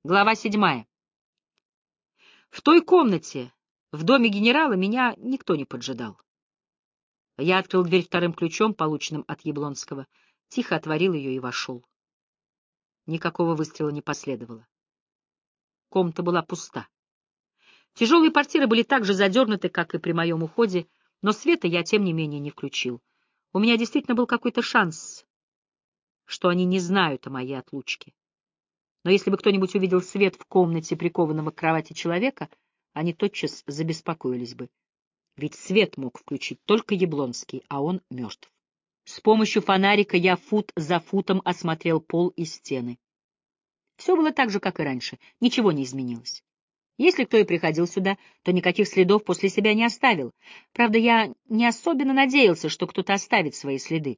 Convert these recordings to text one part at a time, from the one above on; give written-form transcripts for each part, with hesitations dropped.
Глава 7. В той комнате, в доме генерала, меня никто не поджидал. Я открыл дверь вторым ключом, полученным от Яблонского, тихо отворил ее и вошел. Никакого выстрела не последовало. Комната была пуста. Тяжелые портьеры были так же задернуты, как и при моем уходе, но света я, тем не менее, не включил. У меня действительно был какой-то шанс, что они не знают о моей отлучке. Но если бы кто-нибудь увидел свет в комнате прикованного к кровати человека, они тотчас забеспокоились бы. Ведь свет мог включить только Яблонский, а он мертв. С помощью фонарика я фут за футом осмотрел пол и стены. Все было так же, как и раньше, ничего не изменилось. Если кто и приходил сюда, то никаких следов после себя не оставил. Правда, я не особенно надеялся, что кто-то оставит свои следы.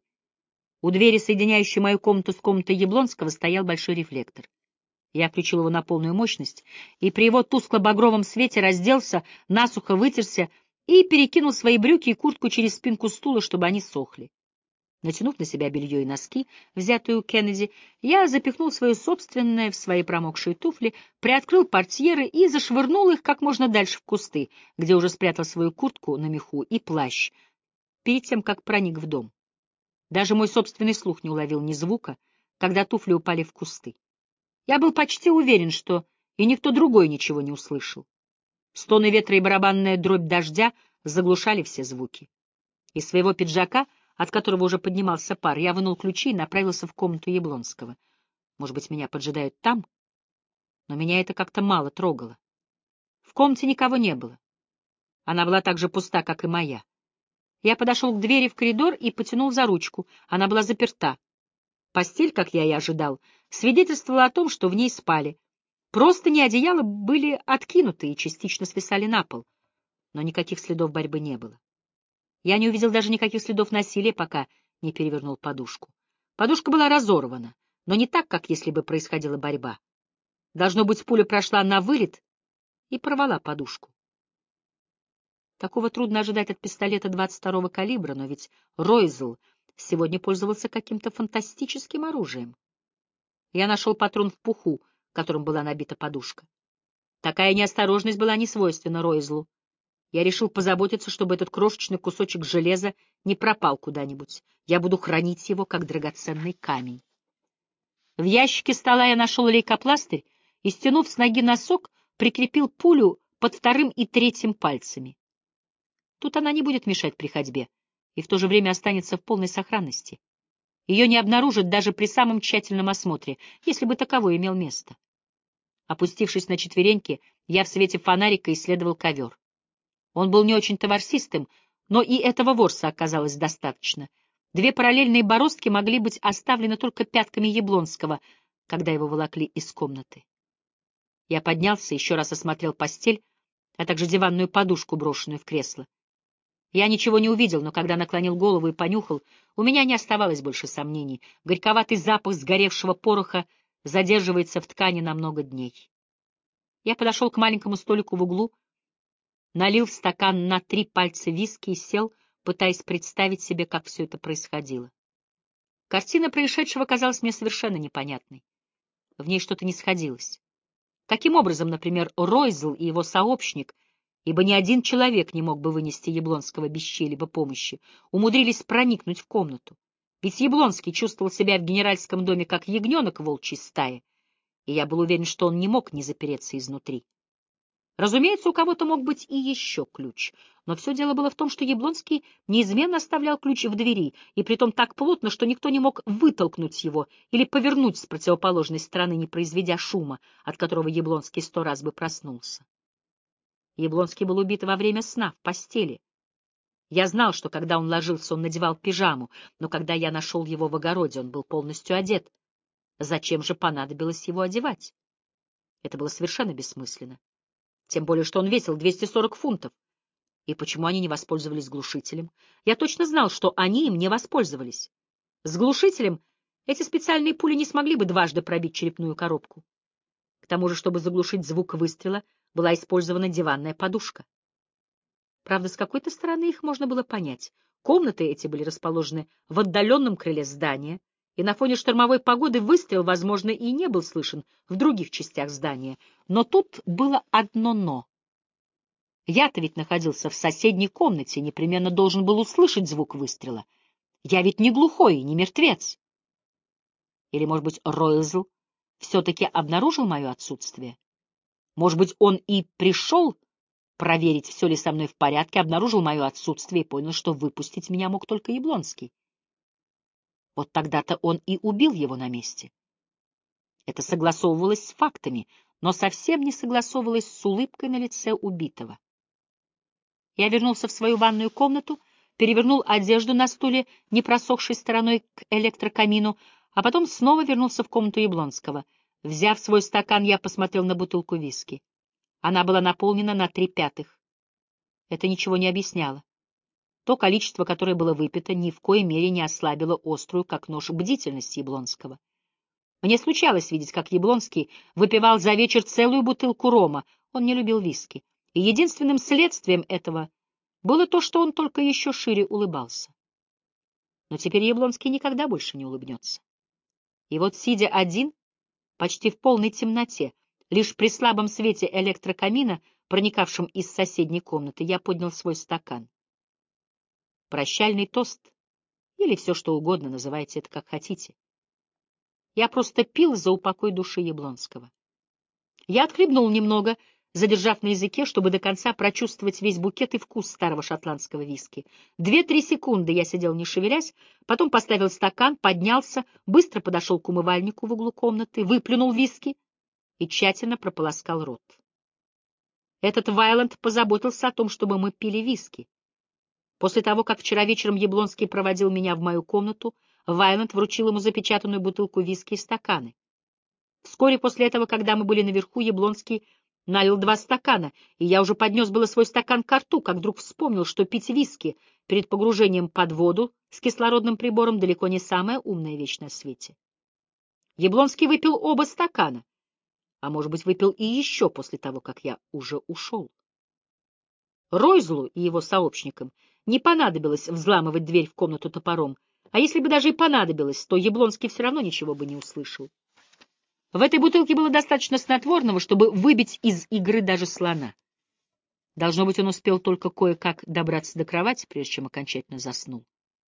У двери, соединяющей мою комнату с комнатой Яблонского, стоял большой рефлектор. Я включил его на полную мощность, и при его тускло-багровом свете разделся, насухо вытерся и перекинул свои брюки и куртку через спинку стула, чтобы они сохли. Натянув на себя белье и носки, взятые у Кеннеди, я запихнул свое собственное в свои промокшие туфли, приоткрыл портьеры и зашвырнул их как можно дальше в кусты, где уже спрятал свою куртку на меху и плащ, перед тем, как проник в дом. Даже мой собственный слух не уловил ни звука, когда туфли упали в кусты. Я был почти уверен, что и никто другой ничего не услышал. Стоны ветра и барабанная дробь дождя заглушали все звуки. Из своего пиджака, от которого уже поднимался пар, я вынул ключи и направился в комнату Яблонского. Может быть, меня поджидают там? Но меня это как-то мало трогало. В комнате никого не было. Она была так же пуста, как и моя. Я подошел к двери в коридор и потянул за ручку. Она была заперта. Постель, как я и ожидал, свидетельствовала о том, что в ней спали. Простыни и одеяла были откинуты и частично свисали на пол, но никаких следов борьбы не было. Я не увидел даже никаких следов насилия, пока не перевернул подушку. Подушка была разорвана, но не так, как если бы происходила борьба. Должно быть, пуля прошла на вылет и порвала подушку. Такого трудно ожидать от пистолета 22-го калибра, но ведь Ройзел сегодня пользовался каким-то фантастическим оружием. Я нашел патрон в пуху, которым была набита подушка. Такая неосторожность была не свойственна Ройзлу. Я решил позаботиться, чтобы этот крошечный кусочек железа не пропал куда-нибудь. Я буду хранить его, как драгоценный камень. В ящике стола я нашел лейкопластырь и, стянув с ноги носок, прикрепил пулю под вторым и третьим пальцами. Тут она не будет мешать при ходьбе и в то же время останется в полной сохранности. Ее не обнаружат даже при самом тщательном осмотре, если бы таковой имел место. Опустившись на четвереньки, я в свете фонарика исследовал ковер. Он был не очень-то ворсистым, но и этого ворса оказалось достаточно. Две параллельные бороздки могли быть оставлены только пятками Яблонского, когда его волокли из комнаты. Я поднялся, еще раз осмотрел постель, а также диванную подушку, брошенную в кресло. Я ничего не увидел, но когда наклонил голову и понюхал, у меня не оставалось больше сомнений. Горьковатый запах сгоревшего пороха задерживается в ткани на много дней. Я подошел к маленькому столику в углу, налил в стакан на 3 пальца виски и сел, пытаясь представить себе, как все это происходило. Картина происшедшего казалась мне совершенно непонятной. В ней что-то не сходилось. Каким образом, например, Ройзел и его сообщник, ибо ни один человек не мог бы вынести Яблонского без чьей-либо помощи, умудрились проникнуть в комнату? Ведь Яблонский чувствовал себя в генеральском доме как ягненок в волчьей стае, и я был уверен, что он не мог не запереться изнутри. Разумеется, у кого-то мог быть и еще ключ, но все дело было в том, что Яблонский неизменно оставлял ключ в двери, и притом так плотно, что никто не мог вытолкнуть его или повернуть с противоположной стороны, не произведя шума, от которого Яблонский 100 раз бы проснулся. Яблонский был убит во время сна, в постели. Я знал, что когда он ложился, он надевал пижаму, но когда я нашел его в огороде, он был полностью одет. Зачем же понадобилось его одевать? Это было совершенно бессмысленно. Тем более, что он весил 240 фунтов. И почему они не воспользовались глушителем? Я точно знал, что они им не воспользовались. С глушителем эти специальные пули не смогли бы дважды пробить черепную коробку. К тому же, чтобы заглушить звук выстрела, была использована диванная подушка. Правда, с какой-то стороны их можно было понять. Комнаты эти были расположены в отдаленном крыле здания, и на фоне штормовой погоды выстрел, возможно, и не был слышен в других частях здания. Но тут было одно «но». Я-то ведь находился в соседней комнате, непременно должен был услышать звук выстрела. Я ведь не глухой, не мертвец. Или, может быть, Ройлзл все-таки обнаружил мое отсутствие? Может быть, он и пришел проверить, все ли со мной в порядке, обнаружил мое отсутствие и понял, что выпустить меня мог только Яблонский. Вот тогда-то он и убил его на месте. Это согласовывалось с фактами, но совсем не согласовывалось с улыбкой на лице убитого. Я вернулся в свою ванную комнату, перевернул одежду на стуле, не просохшей стороной к электрокамину, а потом снова вернулся в комнату Яблонского. Взяв свой стакан, я посмотрел на бутылку виски. Она была наполнена на 3/5. Это ничего не объясняло. То количество, которое было выпито, ни в коей мере не ослабило острую, как нож, бдительность Яблонского. Мне случалось видеть, как Яблонский выпивал за вечер целую бутылку рома. Он не любил виски. И единственным следствием этого было то, что он только еще шире улыбался. Но теперь Яблонский никогда больше не улыбнется. И вот, сидя один, почти в полной темноте, лишь при слабом свете электрокамина, проникавшем из соседней комнаты, я поднял свой стакан. Прощальный тост, или все что угодно, называйте это как хотите. Я просто пил за упокой души Яблонского. Я отхлебнул немного, задержав на языке, чтобы до конца прочувствовать весь букет и вкус старого шотландского виски. 2-3 секунды я сидел не шевелясь, потом поставил стакан, поднялся, быстро подошел к умывальнику в углу комнаты, выплюнул виски и тщательно прополоскал рот. Этот Вайланд позаботился о том, чтобы мы пили виски. После того, как вчера вечером Яблонский проводил меня в мою комнату, Вайланд вручил ему запечатанную бутылку виски и стаканы. Вскоре после этого, когда мы были наверху, Яблонский налил 2 стакана, и я уже поднес было свой стакан ко рту, как вдруг вспомнил, что пить виски перед погружением под воду с кислородным прибором далеко не самая умная вещь на свете. Яблонский выпил оба стакана, а может быть, выпил и еще после того, как я уже ушел. Ройзлу и его сообщникам не понадобилось взламывать дверь в комнату топором, а если бы даже и понадобилось, то Яблонский все равно ничего бы не услышал. В этой бутылке было достаточно снотворного, чтобы выбить из игры даже слона. Должно быть, он успел только кое-как добраться до кровати, прежде чем окончательно заснул.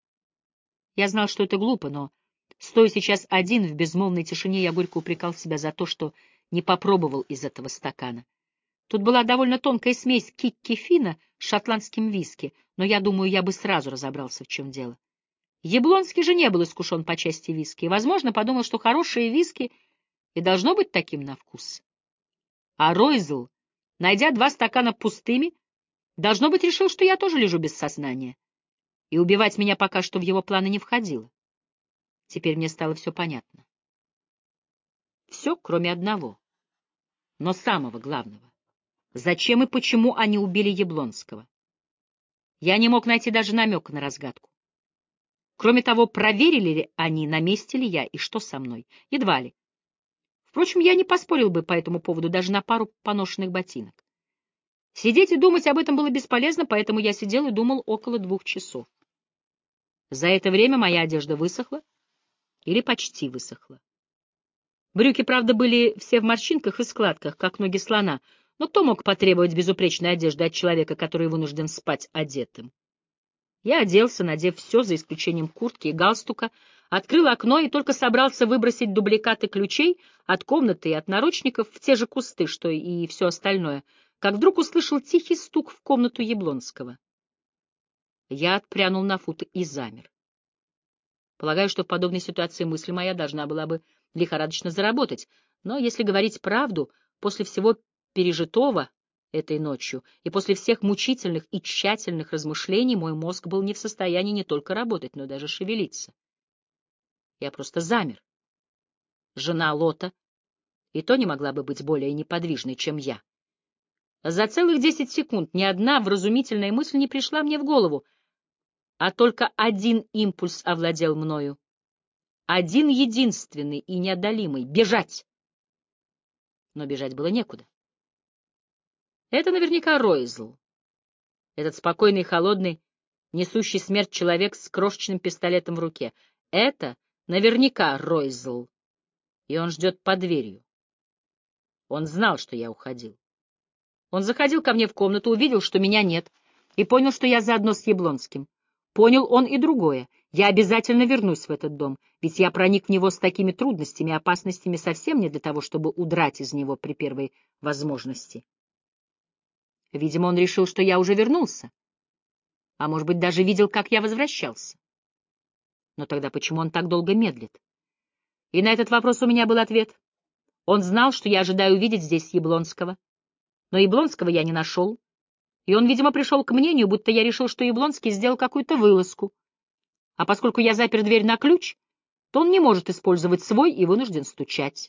Я знал, что это глупо, но, стоя сейчас один в безмолвной тишине, я горько упрекал себя за то, что не попробовал из этого стакана. Тут была довольно тонкая смесь кикки-фина с шотландским виски, но я думаю, я бы сразу разобрался, в чем дело. Яблонский же не был искушен по части виски, и, возможно, подумал, что хорошие виски и должно быть таким на вкус. А Ройзл, найдя 2 стакана пустыми, должно быть, решил, что я тоже лежу без сознания, и убивать меня пока что в его планы не входило. Теперь мне стало все понятно. Все, кроме одного, но самого главного. Зачем и почему они убили Яблонского? Я не мог найти даже намека на разгадку. Кроме того, проверили ли они, на месте ли я и что со мной? Едва ли. Впрочем, я не поспорил бы по этому поводу даже на пару поношенных ботинок. Сидеть и думать об этом было бесполезно, поэтому я сидел и думал около 2 часов. За это время моя одежда высохла или почти высохла. Брюки, правда, были все в морщинках и складках, как ноги слона, но кто мог потребовать безупречной одежды от человека, который вынужден спать одетым? Я оделся, надев все, за исключением куртки и галстука, открыл окно и только собрался выбросить дубликаты ключей от комнаты и от наручников в те же кусты, что и все остальное, как вдруг услышал тихий стук в комнату Яблонского. Я отпрянул на фут и замер. Полагаю, что в подобной ситуации мысль моя должна была бы лихорадочно заработать, но, если говорить правду, после всего пережитого этой ночью и после всех мучительных и тщательных размышлений мой мозг был не в состоянии не только работать, но даже шевелиться. Я просто замер. Жена Лота и то не могла бы быть более неподвижной, чем я. За целых 10 секунд ни одна вразумительная мысль не пришла мне в голову, а только один импульс овладел мною. Один единственный и неодолимый — бежать. Но бежать было некуда. Это наверняка Ройзл. Этот спокойный и холодный, несущий смерть человек с крошечным пистолетом в руке. Это Наверняка Ройзл, и он ждет под дверью. Он знал, что я уходил. Он заходил ко мне в комнату, увидел, что меня нет, и понял, что я заодно с Яблонским. Понял он и другое. Я обязательно вернусь в этот дом, ведь я проник в него с такими трудностями и опасностями совсем не для того, чтобы удрать из него при первой возможности. Видимо, он решил, что я уже вернулся, а может быть, даже видел, как я возвращался. Но тогда почему он так долго медлит? И на этот вопрос у меня был ответ. Он знал, что я ожидаю увидеть здесь Яблонского, но Яблонского я не нашел, и он, видимо, пришел к мнению, будто я решил, что Яблонский сделал какую-то вылазку, а поскольку я запер дверь на ключ, то он не может использовать свой и вынужден стучать.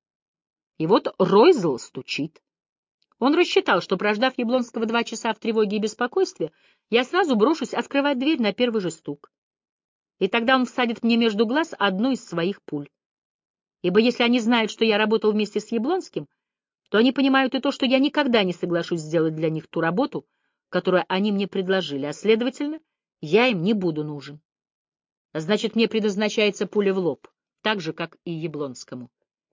И вот Ройзл стучит. Он рассчитал, что, прождав Яблонского 2 часа в тревоге и беспокойстве, я сразу брошусь открывать дверь на первый же стук. И тогда он всадит мне между глаз одну из своих пуль. Ибо если они знают, что я работал вместе с Яблонским, то они понимают и то, что я никогда не соглашусь сделать для них ту работу, которую они мне предложили, а, следовательно, я им не буду нужен. Значит, мне предназначается пуля в лоб, так же, как и Яблонскому.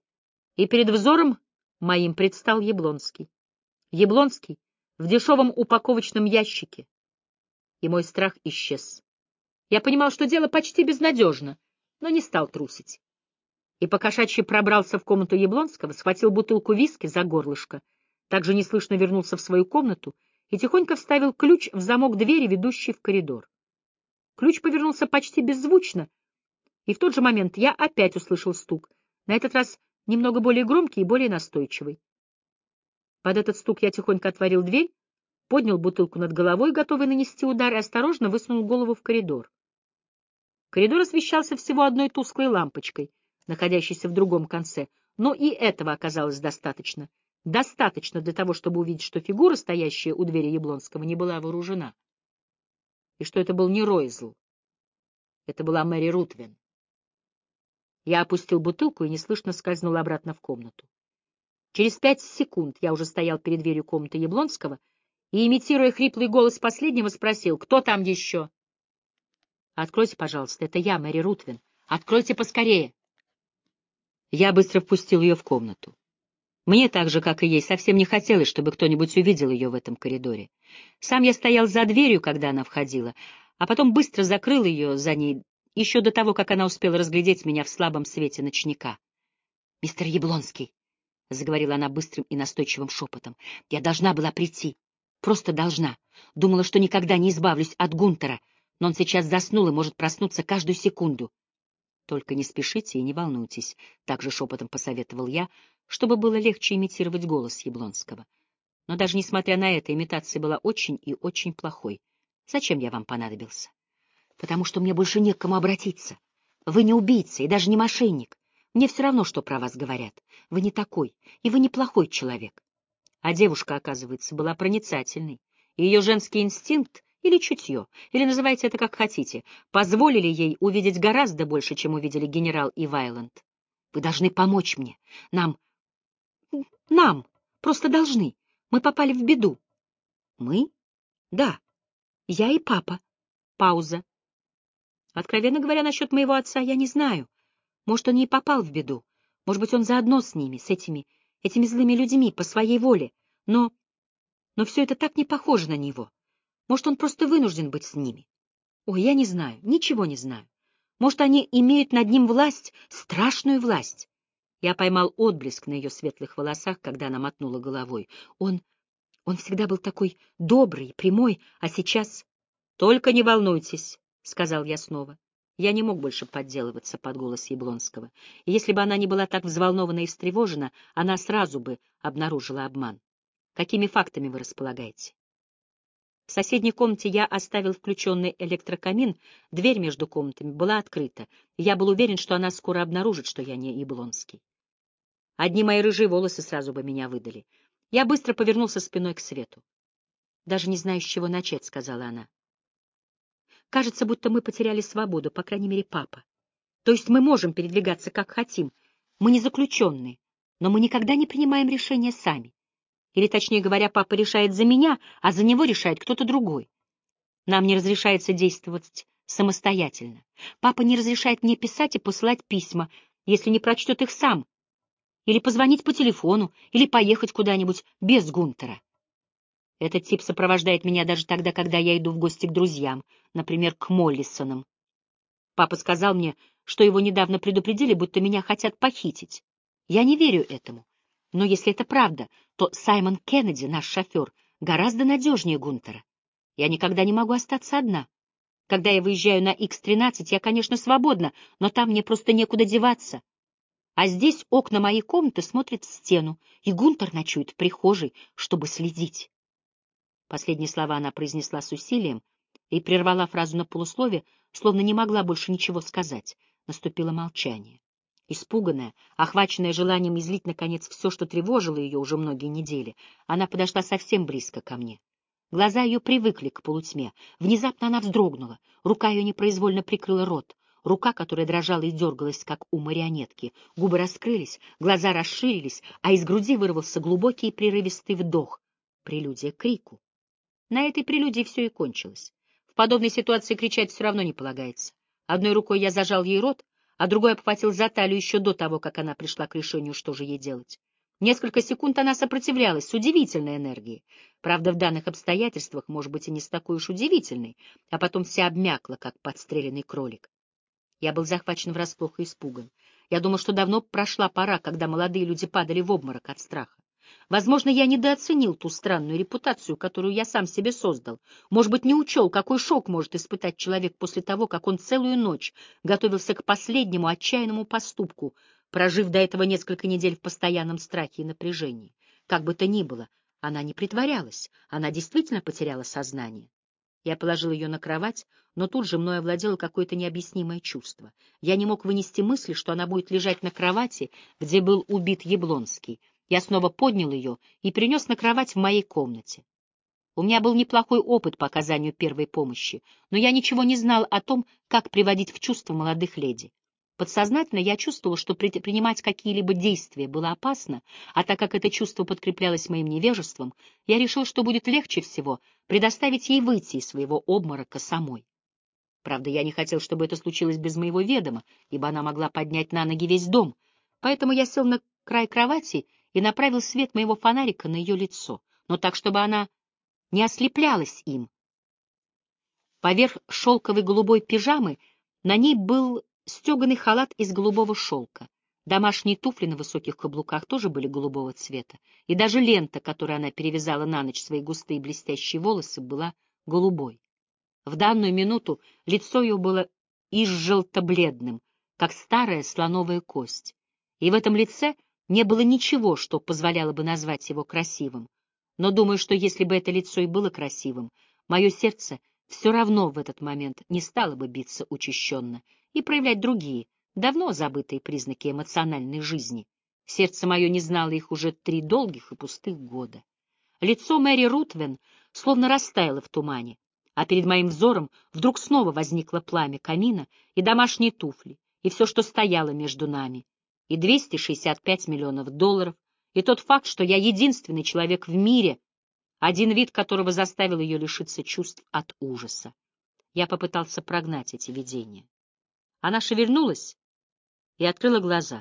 И перед взором моим предстал Яблонский. Яблонский в дешевом упаковочном ящике, и мой страх исчез. Я понимал, что дело почти безнадежно, но не стал трусить. И покошачьи пробрался в комнату Яблонского, схватил бутылку виски за горлышко, также неслышно вернулся в свою комнату и тихонько вставил ключ в замок двери, ведущей в коридор. Ключ повернулся почти беззвучно, и в тот же момент я опять услышал стук, на этот раз немного более громкий и более настойчивый. Под этот стук я тихонько отворил дверь, поднял бутылку над головой, готовый нанести удар, и осторожно высунул голову в коридор. Коридор освещался всего одной тусклой лампочкой, находящейся в другом конце, но и этого оказалось достаточно. Достаточно для того, чтобы увидеть, что фигура, стоящая у двери Яблонского, не была вооружена. И что это был не Ройзл. Это была Мэри Рутвен. Я опустил бутылку и неслышно скользнул обратно в комнату. Через 5 секунд я уже стоял перед дверью комнаты Яблонского и, имитируя хриплый голос последнего, спросил: «Кто там еще?» «Откройте, пожалуйста, это я, Мэри Рутвен. Откройте поскорее!» Я быстро впустил ее в комнату. Мне, так же, как и ей, совсем не хотелось, чтобы кто-нибудь увидел ее в этом коридоре. Сам я стоял за дверью, когда она входила, а потом быстро закрыл ее за ней, еще до того, как она успела разглядеть меня в слабом свете ночника. «Мистер Яблонский», — заговорила она быстрым и настойчивым шепотом, — «я должна была прийти. Просто должна. Думала, что никогда не избавлюсь от Гунтера, но он сейчас заснул и может проснуться каждую секунду. Только не спешите и не волнуйтесь», — также шепотом посоветовал я, чтобы было легче имитировать голос Яблонского. Но даже несмотря на это, имитация была очень и очень плохой. «Зачем я вам понадобился?» «Потому что мне больше не к кому обратиться. Вы не убийца и даже не мошенник. Мне все равно, что про вас говорят. Вы не такой, и вы не плохой человек». А девушка, оказывается, была проницательной, и ее женский инстинкт или чутье, или называйте это как хотите, позволили ей увидеть гораздо больше, чем увидели генерал и Вайланд. «Вы должны помочь мне. Нам. Просто должны. Мы попали в беду». «Мы?» «Да. Я и папа». Пауза. «Откровенно говоря, насчет моего отца я не знаю. Может, он не попал в беду. Может быть, он заодно с ними, с этими злыми людьми, по своей воле. Но все это так не похоже на него. Может, он просто вынужден быть с ними. Ой, я не знаю, ничего не знаю. Может, они имеют над ним власть, страшную власть». Я поймал отблеск на ее светлых волосах, когда она мотнула головой. Он всегда был такой добрый, прямой, а сейчас... «Только не волнуйтесь», — сказал я снова. Я не мог больше подделываться под голос Яблонского. И если бы она не была так взволнована и встревожена, она сразу бы обнаружила обман. «Какими фактами вы располагаете?» В соседней комнате я оставил включенный электрокамин, дверь между комнатами была открыта, и я был уверен, что она скоро обнаружит, что я не Яблонский. Одни мои рыжие волосы сразу бы меня выдали. Я быстро повернулся спиной к свету. «Даже не знаю, с чего начать», — сказала она. «Кажется, будто мы потеряли свободу, по крайней мере, папа. То есть мы можем передвигаться, как хотим. Мы не заключенные, но мы никогда не принимаем решения сами. Или, точнее говоря, папа решает за меня, а за него решает кто-то другой. Нам не разрешается действовать самостоятельно. Папа не разрешает мне писать и посылать письма, если не прочтет их сам, или позвонить по телефону, или поехать куда-нибудь без Гунтера. Этот тип сопровождает меня даже тогда, когда я иду в гости к друзьям, например, к Моллисонам. Папа сказал мне, что его недавно предупредили, будто меня хотят похитить. Я не верю этому. Но если это правда, то Саймон Кеннеди, наш шофер, гораздо надежнее Гунтера. Я никогда не могу остаться одна. Когда я выезжаю на Х-13, я, конечно, свободна, но там мне просто некуда деваться. А здесь окна моей комнаты смотрят в стену, и Гунтер ночует в прихожей, чтобы следить. Последние слова она произнесла с усилием и прервала фразу на полуслове, словно не могла больше ничего сказать. Наступило молчание. Испуганная, охваченная желанием излить, наконец, все, что тревожило ее уже многие недели, она подошла совсем близко ко мне. Глаза ее привыкли к полутьме. Внезапно она вздрогнула. Рука ее непроизвольно прикрыла рот. Рука, которая дрожала и дергалась, как у марионетки. Губы раскрылись, глаза расширились, а из груди вырвался глубокий и прерывистый вдох. Прелюдия к крику. На этой прелюдии все и кончилось. В подобной ситуации кричать все равно не полагается. Одной рукой я зажал ей рот, а другой обхватил за талию еще до того, как она пришла к решению, что же ей делать. Несколько секунд она сопротивлялась с удивительной энергией. Правда, в данных обстоятельствах, может быть, и не с такой уж удивительной, а потом вся обмякла, как подстреленный кролик. Я был захвачен врасплох и испуган. Я думал, что давно прошла пора, когда молодые люди падали в обморок от страха. Возможно, я недооценил ту странную репутацию, которую я сам себе создал. Может быть, не учел, какой шок может испытать человек после того, как он целую ночь готовился к последнему отчаянному поступку, прожив до этого несколько недель в постоянном страхе и напряжении. Как бы то ни было, она не притворялась, она действительно потеряла сознание. Я положил ее на кровать, но тут же мной овладело какое-то необъяснимое чувство. Я не мог вынести мысли, что она будет лежать на кровати, где был убит Яблонский. Я снова поднял ее и принес на кровать в моей комнате. У меня был неплохой опыт по оказанию первой помощи, но я ничего не знал о том, как приводить в чувство молодых леди. Подсознательно я чувствовал, что предпринимать какие-либо действия было опасно, а так как это чувство подкреплялось моим невежеством, я решил, что будет легче всего предоставить ей выйти из своего обморока самой. Правда, я не хотел, чтобы это случилось без моего ведома, ибо она могла поднять на ноги весь дом, поэтому я сел на край кровати и направил свет моего фонарика на ее лицо, но так, чтобы она не ослеплялась им. Поверх шелковой голубой пижамы на ней был стеганый халат из голубого шелка. Домашние туфли на высоких каблуках тоже были голубого цвета, и даже лента, которой она перевязала на ночь свои густые блестящие волосы, была голубой. В данную минуту лицо ее было изжелто-бледным, как старая слоновая кость, и в этом лице не было ничего, что позволяло бы назвать его красивым. Но думаю, что если бы это лицо и было красивым, мое сердце все равно в этот момент не стало бы биться учащенно и проявлять другие, давно забытые признаки эмоциональной жизни. Сердце мое не знало их уже 3 долгих и пустых года. Лицо Мэри Рутвен словно растаяло в тумане, а перед моим взором вдруг снова возникло пламя камина и домашние туфли, и все, что стояло между нами, и 265 миллионов долларов, и тот факт, что я единственный человек в мире, один вид которого заставил ее лишиться чувств от ужаса. Я попытался прогнать эти видения. Она шевельнулась и открыла глаза.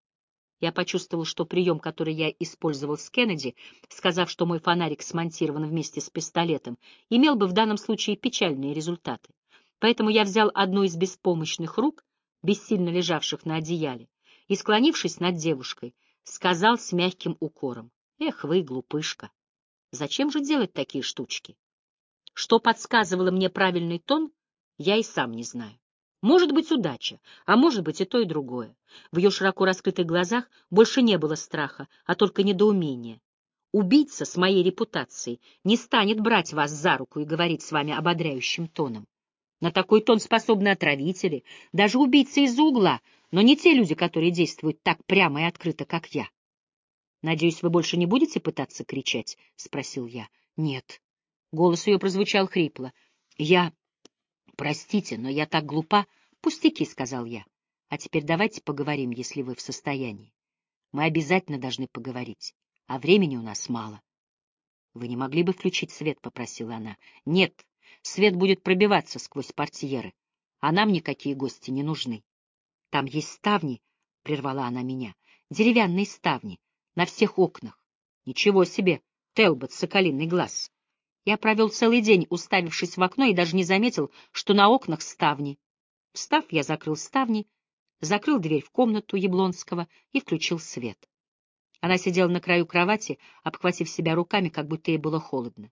Я почувствовал, что прием, который я использовал с Кеннеди, сказав, что мой фонарик смонтирован вместе с пистолетом, имел бы в данном случае печальные результаты. Поэтому я взял одну из беспомощных рук, бессильно лежавших на одеяле, и, склонившись над девушкой, сказал с мягким укором: «Эх вы, глупышка, зачем же делать такие штучки?» Что подсказывало мне правильный тон, я и сам не знаю. Может быть, удача, а может быть и то, и другое. В ее широко раскрытых глазах больше не было страха, а только недоумения. Убийца с моей репутацией не станет брать вас за руку и говорить с вами ободряющим тоном. На такой тон способны отравители, даже убийцы из-за угла, но не те люди, которые действуют так прямо и открыто, как я. «Надеюсь, вы больше не будете пытаться кричать?» — спросил я. «Нет». Голос ее прозвучал хрипло. «Я... Простите, но я так глупа». «Пустяки», — сказал я. «А теперь давайте поговорим, если вы в состоянии. Мы обязательно должны поговорить, а времени у нас мало». «Вы не могли бы включить свет?» — попросила она. «Нет, свет будет пробиваться сквозь портьеры. а нам никакие гости не нужны. Там есть ставни, — прервала она меня, — деревянные ставни, на всех окнах. Ничего себе, Телбот, соколиный глаз. Я провел целый день, уставившись в окно, и даже не заметил, что на окнах ставни. Встав, я закрыл ставни, закрыл дверь в комнату Яблонского и включил свет. Она сидела на краю кровати, обхватив себя руками, как будто ей было холодно.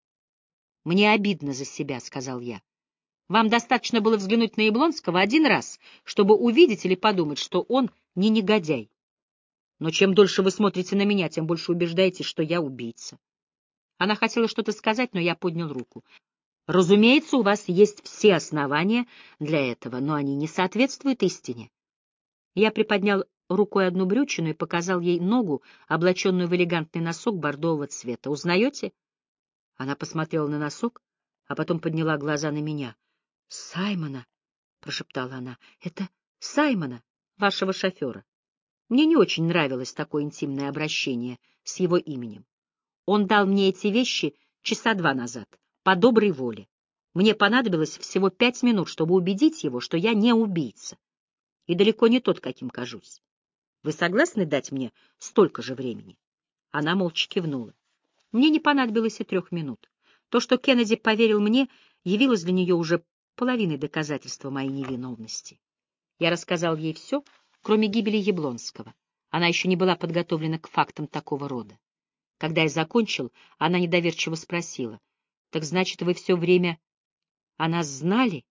«Мне обидно за себя», — сказал я. «Вам достаточно было взглянуть на Яблонского один раз, чтобы увидеть или подумать, что он не негодяй. Но чем дольше вы смотрите на меня, тем больше убеждаетесь, что я убийца». Она хотела что-то сказать, но я поднял руку. «Разумеется, у вас есть все основания для этого, но они не соответствуют истине». Я приподнял рукой одну брючину и показал ей ногу, облаченную в элегантный носок бордового цвета. «Узнаете?» Она посмотрела на носок, а потом подняла глаза на меня. «Саймона!» — прошептала она. «Это Саймона, вашего шофера». Мне не очень нравилось такое интимное обращение с его именем. Он дал мне эти вещи часа 2 назад, по доброй воле. Мне понадобилось всего 5 минут, чтобы убедить его, что я не убийца. И далеко не тот, каким кажусь. Вы согласны дать мне столько же времени? Она молча кивнула. Мне не понадобилось и 3 минут. То, что Кеннеди поверил мне, явилось для нее уже половиной доказательства моей невиновности. Я рассказал ей все, кроме гибели Яблонского. Она еще не была подготовлена к фактам такого рода. Когда я закончил, она недоверчиво спросила: «Так значит, вы все время о нас знали?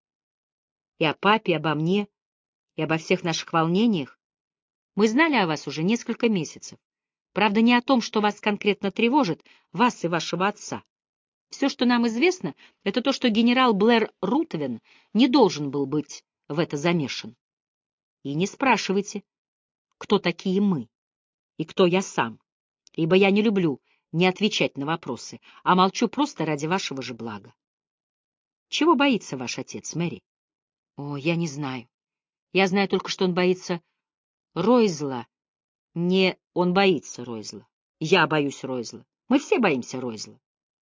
И о папе, и обо мне, и обо всех наших волнениях? Мы знали о вас уже несколько месяцев. Правда, не о том, что вас конкретно тревожит, вас и вашего отца. Все, что нам известно, это то, что генерал Блэр Рутвен не должен был быть в это замешан. И не спрашивайте, кто такие мы и кто я сам, ибо я не люблю не отвечать на вопросы, а молчу просто ради вашего же блага. Чего боится ваш отец, Мэри? О, я не знаю. Я знаю только, что он боится Ройзла. Не он боится Ройзла. Я боюсь Ройзла. Мы все боимся Ройзла.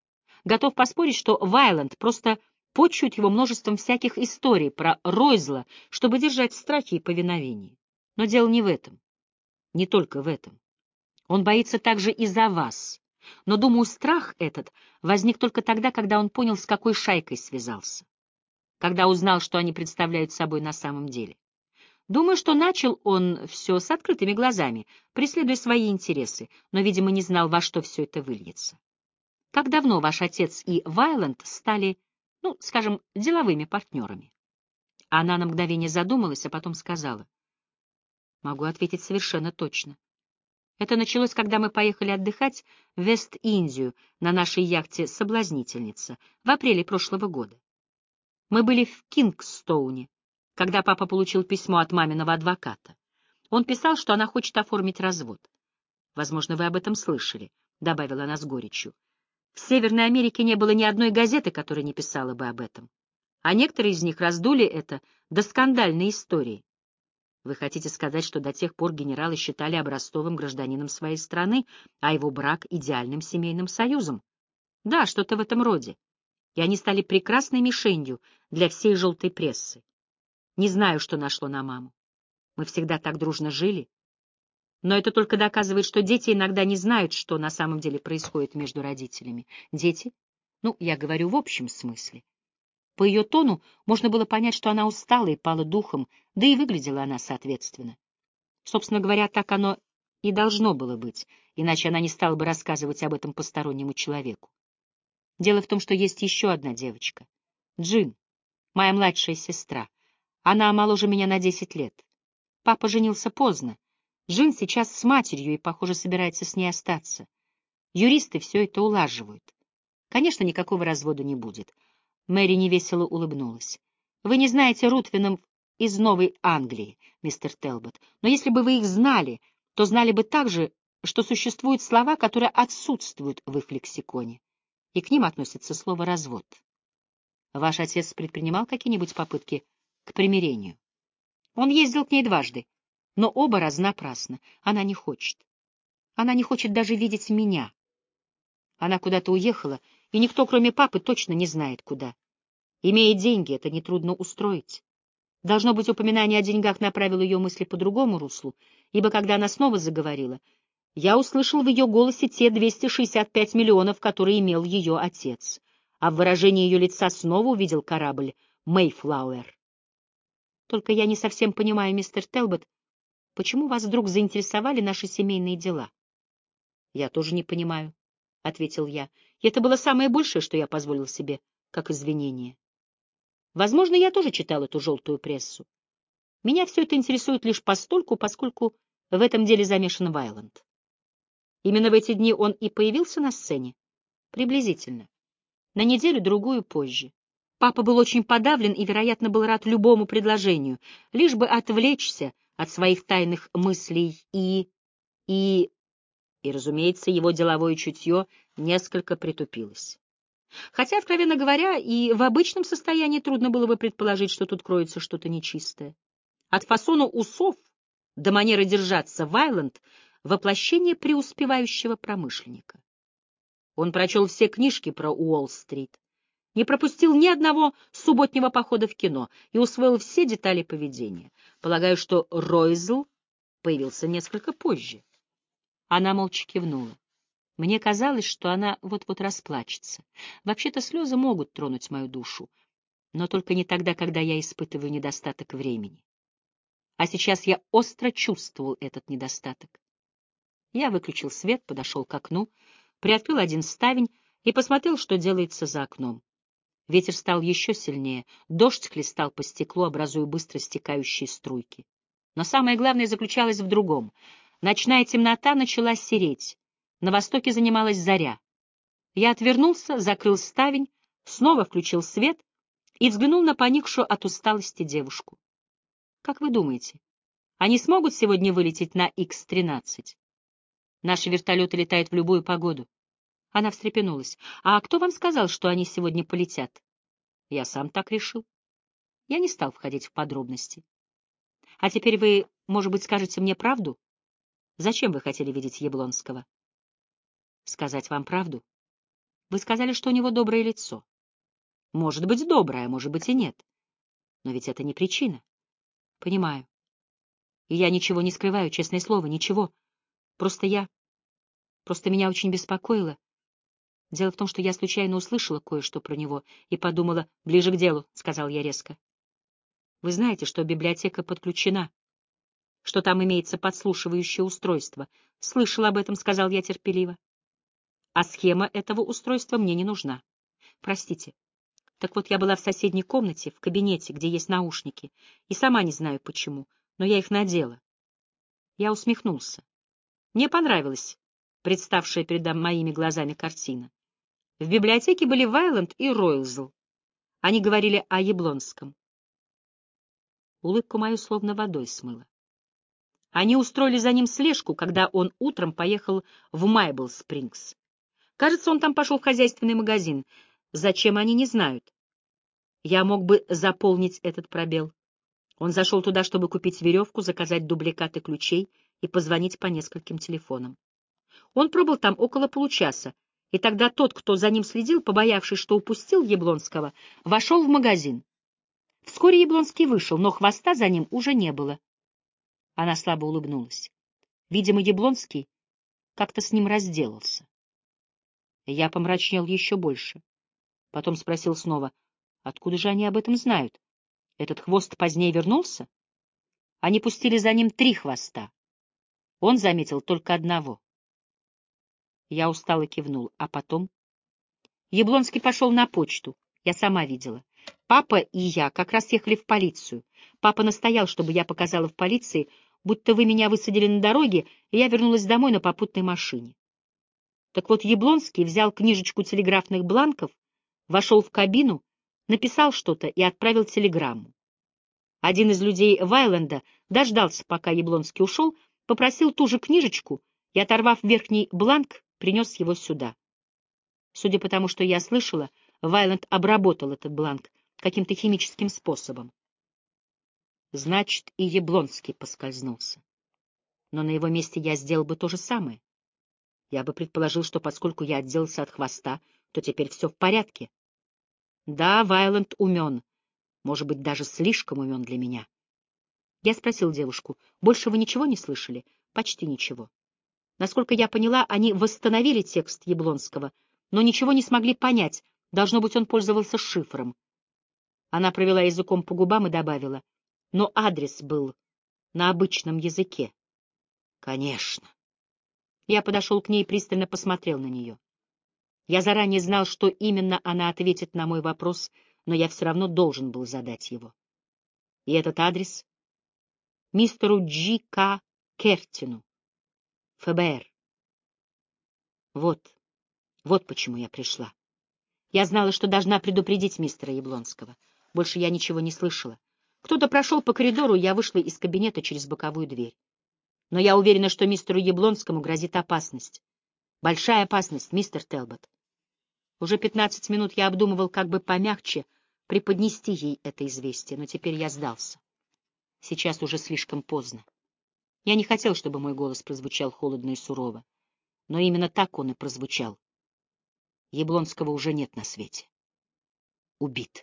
Готов поспорить, что Вайланд просто почует его множеством всяких историй про Ройзла, чтобы держать в страхе и повиновении. Но дело не в этом. Не только в этом. Он боится также и за вас. Но, думаю, страх этот возник только тогда, когда он понял, с какой шайкой связался. Когда узнал, что они представляют собой на самом деле. Думаю, что начал он все с открытыми глазами, преследуя свои интересы, но, видимо, не знал, во что все это выльется. Как давно ваш отец и Вайланд стали, ну, скажем, деловыми партнерами? Она на мгновение задумалась, а потом сказала: «Могу ответить совершенно точно. Это началось, когда мы поехали отдыхать в Вест-Индию на нашей яхте «Соблазнительница» в апреле прошлого года. Мы были в Кингстоуне, когда папа получил письмо от маминого адвоката. Он писал, что она хочет оформить развод. Возможно, вы об этом слышали», — добавила она с горечью. «В Северной Америке не было ни одной газеты, которая не писала бы об этом. А некоторые из них раздули это до скандальной истории. Вы хотите сказать, что до тех пор генералы считали образцовым гражданином своей страны, а его брак — идеальным семейным союзом? Да, что-то в этом роде. И они стали прекрасной мишенью для всей желтой прессы. Не знаю, что нашло на маму. Мы всегда так дружно жили. Но это только доказывает, что дети иногда не знают, что на самом деле происходит между родителями. Дети? Ну, я говорю в общем смысле. По ее тону можно было понять, что она устала и пала духом, да и выглядела она соответственно. Собственно говоря, так оно и должно было быть, иначе она не стала бы рассказывать об этом постороннему человеку. Дело в том, что есть еще одна девочка. Джин, моя младшая сестра. Она моложе меня на 10 лет. Папа женился поздно. Джин сейчас с матерью и, похоже, собирается с ней остаться. Юристы все это улаживают. Конечно, никакого развода не будет. Мэри невесело улыбнулась. Вы не знаете Рутвинов из Новой Англии, мистер Телбот, но если бы вы их знали, то знали бы также, что существуют слова, которые отсутствуют в их лексиконе, и к ним относится слово «развод». Ваш отец предпринимал какие-нибудь попытки к примирению? Он ездил к ней 2 раза, но оба раза напрасно. Она не хочет. Она не хочет даже видеть меня. Она куда-то уехала, и никто, кроме папы, точно не знает, куда. Имея деньги, это нетрудно устроить. Должно быть, упоминание о деньгах направило ее мысли по другому руслу, ибо когда она снова заговорила, я услышал в ее голосе те 265 миллионов, которые имел ее отец, а в выражении ее лица снова увидел корабль «Мэйфлауэр». Только я не совсем понимаю, мистер Телбот, почему вас вдруг заинтересовали наши семейные дела? — Я тоже не понимаю, — ответил я. И это было самое большее, что я позволил себе, как извинение. Возможно, я тоже читал эту желтую прессу. Меня все это интересует лишь постольку, поскольку в этом деле замешан Вайланд. Именно в эти дни он и появился на сцене? Приблизительно. На неделю-другую позже. Папа был очень подавлен и, вероятно, был рад любому предложению, лишь бы отвлечься от своих тайных мыслей и, разумеется, его деловое чутье несколько притупилось. Хотя, откровенно говоря, и в обычном состоянии трудно было бы предположить, что тут кроется что-то нечистое. От фасона усов до манеры держаться Вайланд — воплощение преуспевающего промышленника. Он прочел все книжки про Уолл-стрит, не пропустил ни одного субботнего похода в кино и усвоил все детали поведения. Полагаю, что Ройзл появился несколько позже. Она молча кивнула. Мне казалось, что она вот-вот расплачется. Вообще-то слезы могут тронуть мою душу, но только не тогда, когда я испытываю недостаток времени. А сейчас я остро чувствовал этот недостаток. Я выключил свет, подошел к окну, приоткрыл один ставень и посмотрел, что делается за окном. Ветер стал еще сильнее, дождь хлестал по стеклу, образуя быстро стекающие струйки. Но самое главное заключалось в другом. Ночная темнота начала сереть. На востоке занималась заря. Я отвернулся, закрыл ставень, снова включил свет и взглянул на поникшую от усталости девушку. Как вы думаете, они смогут сегодня вылететь на Х-13? Наши вертолеты летают в любую погоду. Она встрепенулась. А кто вам сказал, что они сегодня полетят? Я сам так решил. Я не стал входить в подробности. А теперь вы, может быть, скажете мне правду? Зачем вы хотели видеть Яблонского? Сказать вам правду? Вы сказали, что у него доброе лицо. Может быть, доброе, а может быть и нет. Но ведь это не причина. Понимаю. И я ничего не скрываю, честное слово, ничего. Просто меня очень беспокоило. Дело в том, что я случайно услышала кое-что про него и подумала: «Ближе к делу», — сказал я резко. Вы знаете, что библиотека подключена, что там имеется подслушивающее устройство. Слышал об этом, — сказал я терпеливо. А схема этого устройства мне не нужна. Простите. Так вот, я была в соседней комнате, в кабинете, где есть наушники, и сама не знаю почему, но я их надела. Я усмехнулся. Мне понравилась представшая перед моими глазами картина. В библиотеке были Вайланд и Ройлзл. Они говорили о Яблонском. Улыбку мою словно водой смыло. Они устроили за ним слежку, когда он утром поехал в Майбл-Спрингс. Кажется, он там пошел в хозяйственный магазин. Зачем, они не знают. Я мог бы заполнить этот пробел. Он зашел туда, чтобы купить веревку, заказать дубликаты ключей и позвонить по нескольким телефонам. Он пробыл там около получаса, и тогда тот, кто за ним следил, побоявшись, что упустил Яблонского, вошел в магазин. Вскоре Яблонский вышел, но хвоста за ним уже не было. Она слабо улыбнулась. Видимо, Яблонский как-то с ним разделался. Я помрачнел еще больше. Потом спросил снова: откуда же они об этом знают? Этот хвост позднее вернулся? Они пустили за ним 3 хвоста. Он заметил только одного. Я устало кивнул. А потом? Яблонский пошел на почту. Я сама видела. Папа и я как раз ехали в полицию. Папа настоял, чтобы я показала в полиции, будто вы меня высадили на дороге, и я вернулась домой на попутной машине. Так вот, Яблонский взял книжечку телеграфных бланков, вошел в кабину, написал что-то и отправил телеграмму. Один из людей Вайленда дождался, пока Яблонский ушел, попросил ту же книжечку и, оторвав верхний бланк, принес его сюда. Судя по тому, что я слышала, Вайленд обработал этот бланк каким-то химическим способом. Значит, и Яблонский поскользнулся. Но на его месте я сделал бы то же самое. Я бы предположил, что поскольку я отделался от хвоста, то теперь все в порядке. Да, Вайленд умен, Может быть, даже слишком умен для меня. Я спросил девушку: «Больше вы ничего не слышали?» «Почти ничего. Насколько я поняла, они восстановили текст Яблонского, но ничего не смогли понять. Должно быть, он пользовался шифром». Она провела языком по губам и добавила: «Но адрес был на обычном языке». «Конечно». Я подошел к ней и пристально посмотрел на нее. Я заранее знал, что именно она ответит на мой вопрос, но я все равно должен был задать его. И этот адрес? Мистеру Джи К. Кертину, ФБР. Вот почему я пришла. Я знала, что должна предупредить мистера Яблонского. Больше я ничего не слышала. Кто-то прошел по коридору, и я вышла из кабинета через боковую дверь. Но я уверена, что мистеру Яблонскому грозит опасность. Большая опасность, мистер Телбот. Уже 15 минут я обдумывал, как бы помягче преподнести ей это известие, но теперь я сдался. Сейчас уже слишком поздно. Я не хотел, чтобы мой голос прозвучал холодно и сурово, но именно так он и прозвучал. Яблонского уже нет на свете. Убит.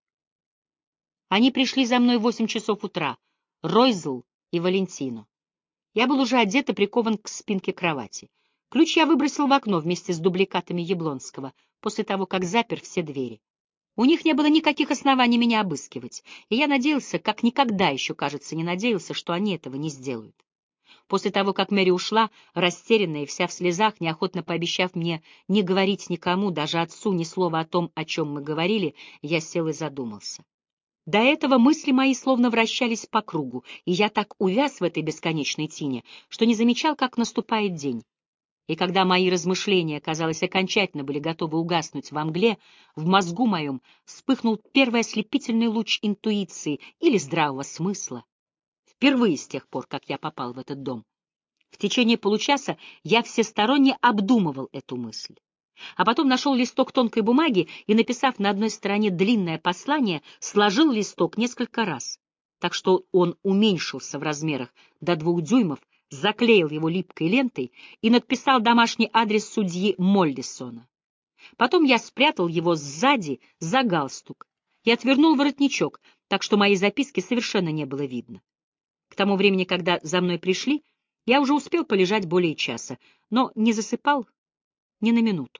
Они пришли за мной в 8 часов утра, Ройзл и Валентино. Я был уже одет и прикован к спинке кровати. Ключ я выбросил в окно вместе с дубликатами Яблонского после того, как запер все двери. У них не было никаких оснований меня обыскивать, и я надеялся, как никогда еще, кажется, не надеялся, что они этого не сделают. После того, как Мэри ушла, растерянная и вся в слезах, неохотно пообещав мне не говорить никому, даже отцу, ни слова о том, о чем мы говорили, я сел и задумался. До этого мысли мои словно вращались по кругу, и я так увяз в этой бесконечной тине, что не замечал, как наступает день. И когда мои размышления, казалось, окончательно были готовы угаснуть во мгле, в мозгу моем вспыхнул первый ослепительный луч интуиции или здравого смысла. Впервые с тех пор, как я попал в этот дом. В течение получаса я всесторонне обдумывал эту мысль. А потом нашел листок тонкой бумаги и, написав на одной стороне длинное послание, сложил листок несколько раз, так что он уменьшился в размерах до 2 дюймов, заклеил его липкой лентой и надписал домашний адрес судьи Моллисона. Потом я спрятал его сзади за галстук и отвернул воротничок, так что моей записки совершенно не было видно. К тому времени, когда за мной пришли, я уже успел полежать более часа, но не засыпал ни на минуту.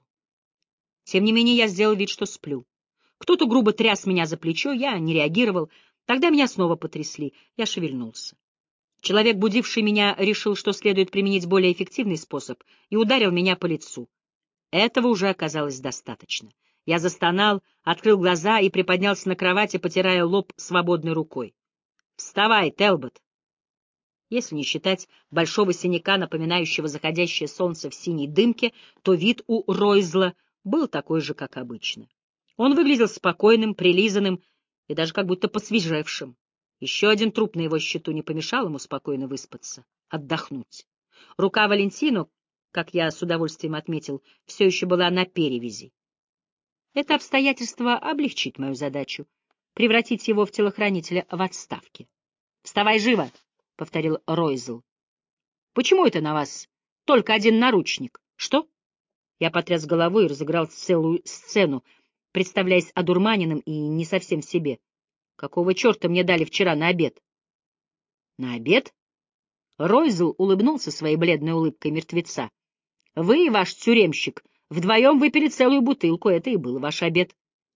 Тем не менее, я сделал вид, что сплю. Кто-то грубо тряс меня за плечо, я не реагировал. Тогда меня снова потрясли, я шевельнулся. Человек, будивший меня, решил, что следует применить более эффективный способ, и ударил меня по лицу. Этого уже оказалось достаточно. Я застонал, открыл глаза и приподнялся на кровати, потирая лоб свободной рукой. «Вставай, Телбот!» Если не считать большого синяка, напоминающего заходящее солнце в синей дымке, то вид у Ройзла был такой же, как обычно. Он выглядел спокойным, прилизанным и даже как будто посвежевшим. Еще один труп на его счету не помешал ему спокойно выспаться, отдохнуть. Рука Валентино, как я с удовольствием отметил, все еще была на перевязи. Это обстоятельство облегчит мою задачу — превратить его в телохранителя в отставке. «Вставай живо!» — повторил Ройзл. «Почему это на вас только один наручник? Что?» Я потряс головой и разыграл целую сцену, представляясь одурманенным и не совсем в себе. «Какого черта мне дали вчера на обед?» «На обед?» Ройзл улыбнулся своей бледной улыбкой мертвеца. «Вы и ваш тюремщик вдвоем выпили целую бутылку, это и был ваш обед».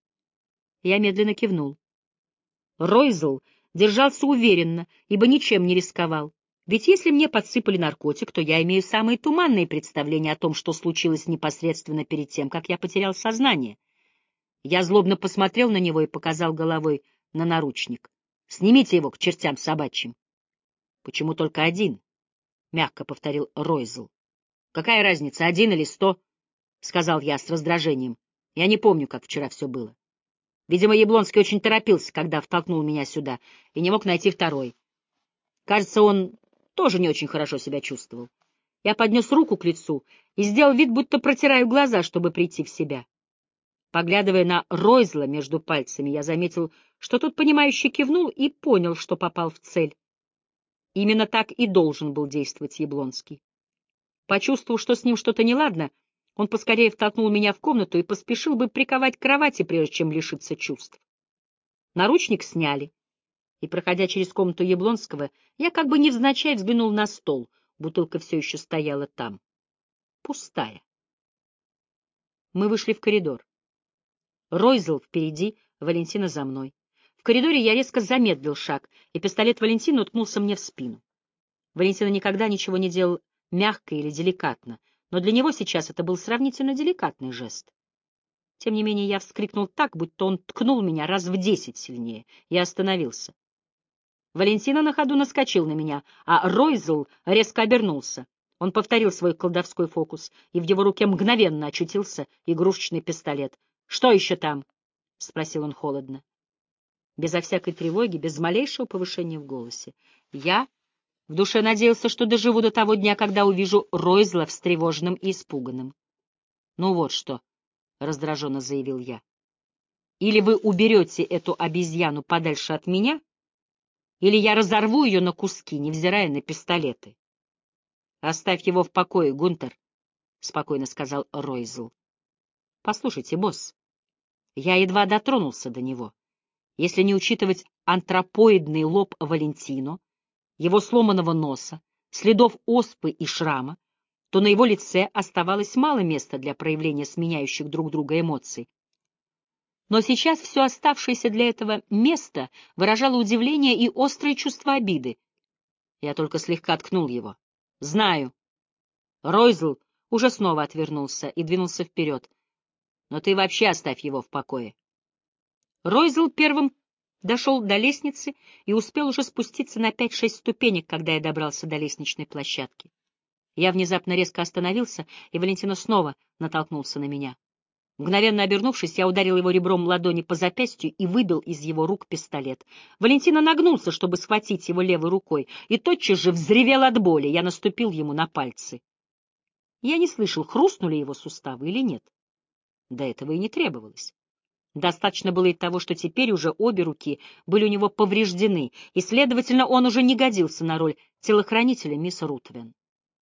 Я медленно кивнул. Ройзл держался уверенно, ибо ничем не рисковал. Ведь если мне подсыпали наркотик, то я имею самые туманные представления о том, что случилось непосредственно перед тем, как я потерял сознание. Я злобно посмотрел на него и показал головой на наручник. «Снимите его к чертям собачьим». «Почему только один?» — мягко повторил Ройзл. «Какая разница, 1 или 100?» — сказал я с раздражением. «Я не помню, как вчера все было. Видимо, Яблонский очень торопился, когда втолкнул меня сюда, и не мог найти второй. Кажется, он тоже не очень хорошо себя чувствовал. Я поднес руку к лицу и сделал вид, будто протираю глаза, чтобы прийти в себя. Поглядывая на Ройзла между пальцами, я заметил, что тот, понимающе кивнул и понял, что попал в цель. Именно так и должен был действовать Яблонский. Почувствовав, что с ним что-то неладно, он поскорее втолкнул меня в комнату и поспешил бы приковать к кровати, прежде чем лишиться чувств. Наручник сняли, и, проходя через комнату Яблонского, я как бы невзначай взглянул на стол. Бутылка все еще стояла там, пустая. Мы вышли в коридор. Ройзел впереди, Валентина за мной. В коридоре я резко замедлил шаг, и пистолет Валентины уткнулся мне в спину. Валентина никогда ничего не делал мягко или деликатно, но для него сейчас это был сравнительно деликатный жест. Тем не менее, я вскрикнул так, будто он ткнул меня раз в 10 сильнее. Я остановился. Валентина на ходу наскочил на меня, а Ройзел резко обернулся. Он повторил свой колдовской фокус, и в его руке мгновенно очутился игрушечный пистолет. — Что еще там? — спросил он холодно. Безо всякой тревоги, без малейшего повышения в голосе. Я в душе надеялся, что доживу до того дня, когда увижу Ройзла встревоженным и испуганным. — Ну вот что, — раздраженно заявил я. — Или вы уберете эту обезьяну подальше от меня, или я разорву ее на куски, невзирая на пистолеты. — Оставь его в покое, Гунтер, — спокойно сказал Ройзл. — Послушайте, босс, я едва дотронулся до него. Если не учитывать антропоидный лоб Валентино, его сломанного носа, следов оспы и шрама, то на его лице оставалось мало места для проявления сменяющих друг друга эмоций. Но сейчас все оставшееся для этого место выражало удивление и острое чувство обиды. Я только слегка ткнул его. — Знаю. Ройзл уже снова отвернулся и двинулся вперед. — Но ты вообще оставь его в покое. Ройзл первым дошел до лестницы и успел уже спуститься на 5-6 ступенек, когда я добрался до лестничной площадки. Я внезапно резко остановился, и Валентина снова натолкнулся на меня. Мгновенно обернувшись, я ударил его ребром ладони по запястью и выбил из его рук пистолет. Валентина нагнулся, чтобы схватить его левой рукой, и тотчас же взревел от боли. Я наступил ему на пальцы. Я не слышал, хрустнули его суставы или нет. До этого и не требовалось. Достаточно было и того, что теперь уже обе руки были у него повреждены, и, следовательно, он уже не годился на роль телохранителя мисс Рутвен.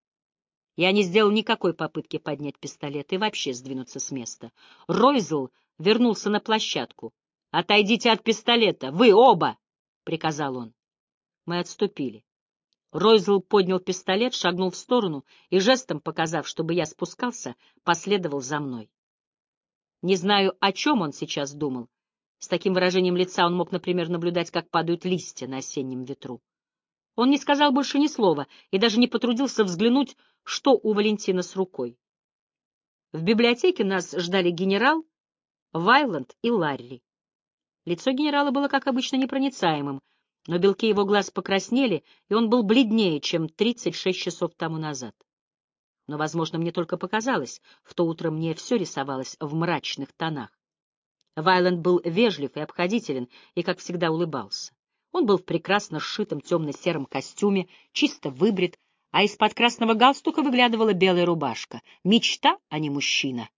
Я не сделал никакой попытки поднять пистолет и вообще сдвинуться с места. Ройзл вернулся на площадку. — Отойдите от пистолета! Вы оба! — приказал он. Мы отступили. Ройзл поднял пистолет, шагнул в сторону и, жестом показав, чтобы я спускался, последовал за мной. Не знаю, о чем он сейчас думал. С таким выражением лица он мог, например, наблюдать, как падают листья на осеннем ветру. Он не сказал больше ни слова и даже не потрудился взглянуть, что у Валентина с рукой. В библиотеке нас ждали генерал, Вайланд и Ларри. Лицо генерала было, как обычно, непроницаемым, но белки его глаз покраснели, и он был бледнее, чем 36 часов тому назад. Но, возможно, мне только показалось, в то утро мне все рисовалось в мрачных тонах. Вайланд был вежлив и обходителен, и, как всегда, улыбался. Он был в прекрасно сшитом темно-сером костюме, чисто выбрит, а из-под красного галстука выглядывала белая рубашка. Мечта, а не мужчина.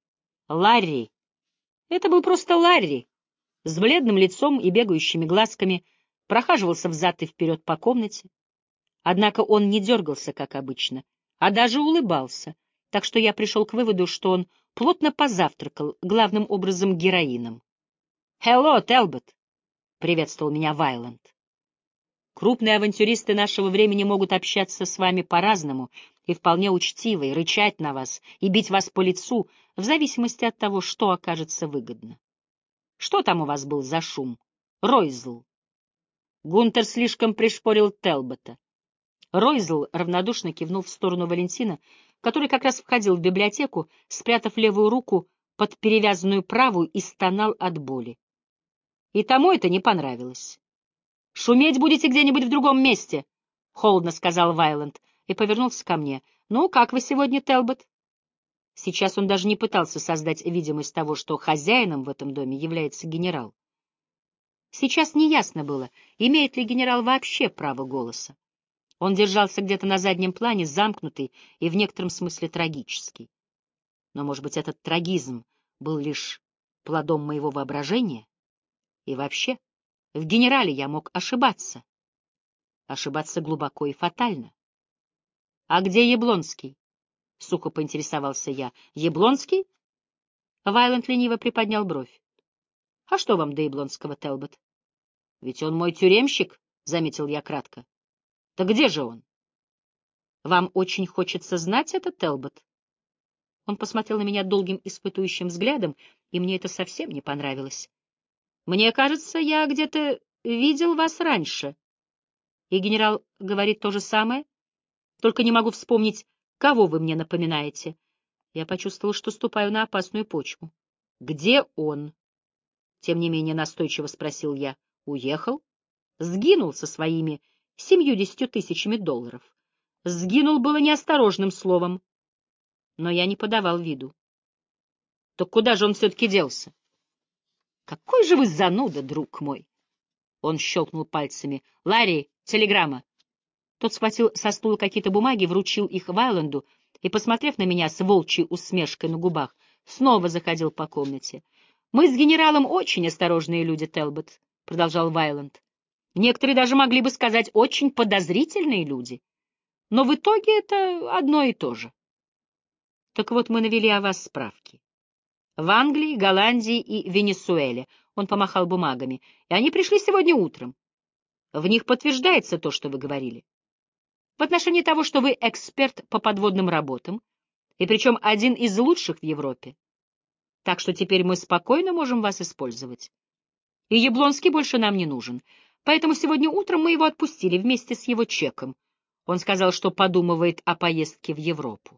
Ларри. Это был просто Ларри, с бледным лицом и бегающими глазками, прохаживался взад и вперед по комнате. Однако он не дергался, как обычно, а даже улыбался, так что я пришел к выводу, что он плотно позавтракал, главным образом героином. «Хелло, Телбот!» — приветствовал меня Вайланд. «Крупные авантюристы нашего времени могут общаться с вами по-разному и вполне учтиво, и рычать на вас, и бить вас по лицу, в зависимости от того, что окажется выгодно. Что там у вас был за шум? Ройзл?» Гунтер слишком пришпорил Телбота. Ройзл равнодушно кивнул в сторону Валентина, который как раз входил в библиотеку, спрятав левую руку под перевязанную правую, и стонал от боли. И тому это не понравилось. «Шуметь будете где-нибудь в другом месте», — холодно сказал Вайланд и повернулся ко мне. «Ну, как вы сегодня, Телбот?» Сейчас он даже не пытался создать видимость того, что хозяином в этом доме является генерал. Сейчас неясно было, имеет ли генерал вообще право голоса. Он держался где-то на заднем плане, замкнутый и в некотором смысле трагический. Но, может быть, этот трагизм был лишь плодом моего воображения? И вообще, в генерале я мог ошибаться. Ошибаться глубоко и фатально. — А где Яблонский? — сухо поинтересовался я. — Яблонский? Вайланд лениво приподнял бровь. — А что вам до Яблонского, Телбот? Ведь он мой тюремщик, — заметил я кратко. — Так где же он? — Вам очень хочется знать это, Телбот? Он посмотрел на меня долгим испытующим взглядом, и мне это совсем не понравилось. — Мне кажется, я где-то видел вас раньше. И генерал говорит то же самое, только не могу вспомнить, кого вы мне напоминаете. Я почувствовал, что ступаю на опасную почву. — Где он? — тем не менее настойчиво спросил я. — Уехал? Сгинул со своими 70 000 долларов. Сгинул было неосторожным словом, но я не подавал виду. — Так куда же он все-таки делся? — Какой же вы зануда, друг мой! Он щелкнул пальцами. — Ларри, телеграмма. Тот схватил со стула какие-то бумаги, вручил их Вайланду и, посмотрев на меня с волчьей усмешкой на губах, снова заходил по комнате. — Мы с генералом очень осторожные люди, Телбот, — продолжал Вайланд. — Некоторые даже могли бы сказать, очень подозрительные люди. Но в итоге это одно и то же. Так вот, мы навели о вас справки. В Англии, Голландии и Венесуэле. Он помахал бумагами. И они пришли сегодня утром. В них подтверждается то, что вы говорили. В отношении того, что вы эксперт по подводным работам, и причем один из лучших в Европе. Так что теперь мы спокойно можем вас использовать. И Яблонский больше нам не нужен. Поэтому сегодня утром мы его отпустили вместе с его чеком. Он сказал, что подумывает о поездке в Европу.